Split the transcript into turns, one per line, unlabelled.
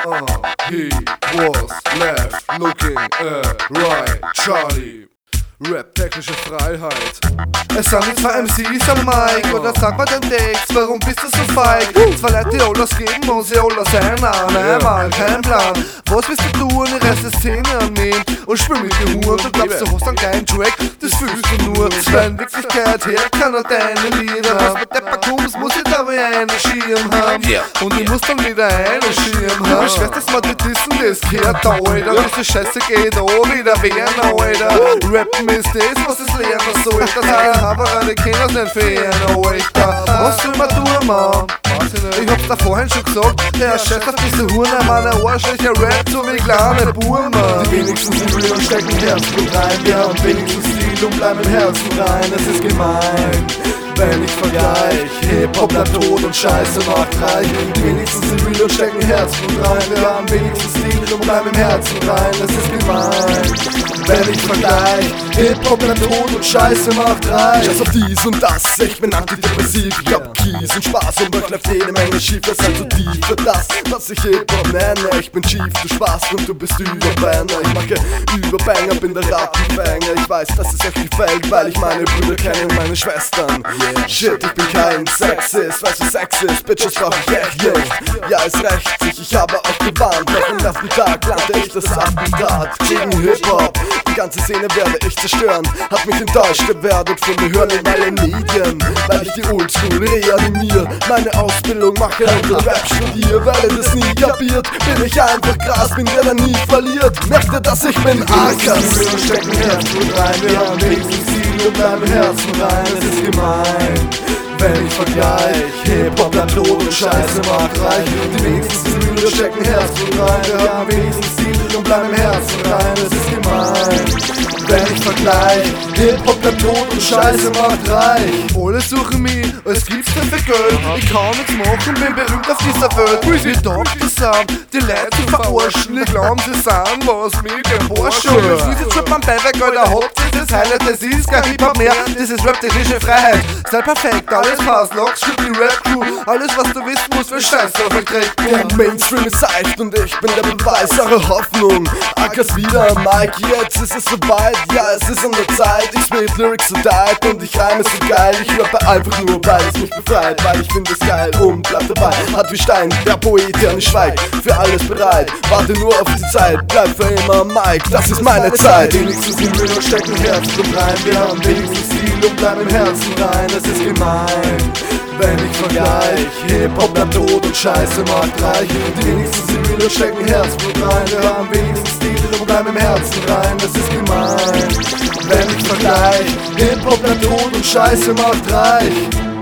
He was left looking right, Charlie. Rap-technische Freiheit.
Es sind die zwei MCs am Mic, oder sag mal den Text, warum bist du so feig? Zwei Leute, die alles geben und sie alles einnahmen, einmal kein Plan. Was willst du tun, die Rest der Szene annehmen und spiel mit den Huren, du glaubst, du hast einen geilen Track, das fühlst du nur. Weil in Wirklichkeit hört keiner deine Lieder, was mit Depper kommst, muss ich dabei einen Schirm haben und ich muss dann wieder einen Schirm haben. Ich weiß, dass man die dissen, das gehört da, Alter, bis die Scheiße geht, oh, wieder werden, Alter. Rappen ist das, was es lernen soll. Das heißt, aber die Kinder sind Ferien, Alter. Was soll man tun, Mann? Ich hab's da vorhin schon gesagt, der Chef auf diese Huren, meine arschliche Rap, so wie kleine Buben.
Die wenigsten sind real und stecken Herzblut rein. Wir haben wenigstens Stil und bleiben im Herzen rein. Es ist gemein, wenn ich vergleich. Hip-Hop bleibt tot und Scheiße macht reich. Die wenigsten sind real und stecken Herzblut rein. Wir haben wenigstens Stil und bleiben im Herzen rein. Es ist gemein, wenn ich vergleich. Hip-Hop bleibt tot und Scheiße macht reich.
Scheiß auf dies und das, ich bin antidepressiv. Ich hab Kies und Spaß und euch läuft jede Menge schief. Ihr seid so tief für das, was ich Hip-Hop nenne. Ich bin chief, du Spaß und du bist Überbanger. Ich mache Überbanger, bin der Rattenfänger. Ich weiß, dass es euch gefällt, weil ich meine Brüder kenne und meine Schwestern. Shit, ich bin kein Sexist, weißt du Sex ist, Bitches brauch ich echt nicht. Ja, es rächt sich, ich habe euch gewarnt. Doch am ersten Tag plante ich das Attentat gegen Hip-Hop. Die ganze Szene werde ich zerstören. Hat mich enttäuscht, ihr werdet von mir hören in allen Medien. Weil ich die Oldschool reanimiere, meine Ausbildung mache und Rap studiere. Weil ihr das nie kapiert, bin ich einfach krass, bin der nie verliert. Merkt ihr, dass ich bin Arkas?
Wir stecken Herzblut rein, wir haben wenigstens Ziel und bleiben im Herzen rein. Es ist gemein, wenn ich vergleich. Hip-Hop bleibt tot und Scheiße macht reich. Die wenigsten sind real, wir stecken Herzblut rein. Wir haben wenigstens Ziel und bleiben im Herzen rein. Es ist gemein, wenn ich vergleich. Hip-Hop bleibt tot und Scheiße macht reich.
Alle suchen mich, es gibt's nicht für Geld. Ich kann nichts machen, bin berühmt auf dieser Welt. Wie Doktor sind, die Leute zu verarschen. Die glauben, sie sind was mit dem Porsche. Das ist jetzt schon beim Beiwerk, Alter, habt ihr das Highlight. Das ist kein Hip-Hop mehr, das ist Rap-technische Freiheit. Seid perfekt, alles passt, Locks für die Rap-Crew. Alles, was du wissen musst, für Scheiße auf den Krieg.
Der Mainstream ist seicht und ich bin der Beweis, eure Hoffnung. Ackers wieder am Mic, jetzt ist es soweit. Ja, es ist an der Zeit, ich spit Lyrics so tight und ich reime so geil. Ich rappe einfach nur, weil es mich befreit, weil ich finde es geil und bleib dabei. Hart wie Stein, der Poet, der nicht schweigt, für alles bereit. Warte nur auf die Zeit, bleib für immer am Mic, das ist meine Zeit.
Wenigstens sind wir und stecken Herzblut rein. Wir haben wenigstens Ziel und bleiben im Herzen rein. Es ist gemein, wenn ich vergleich. Hip-Hop bleibt tot und Scheiße macht reich. Die wenigsten sind wir und stecken Herzblut rein. Wir haben wenigstens Ziel und bleiben im Herzen rein. Es ist gemein, wenn ich vergleich. Hip-Hop bleibt tot und Scheiße macht reich.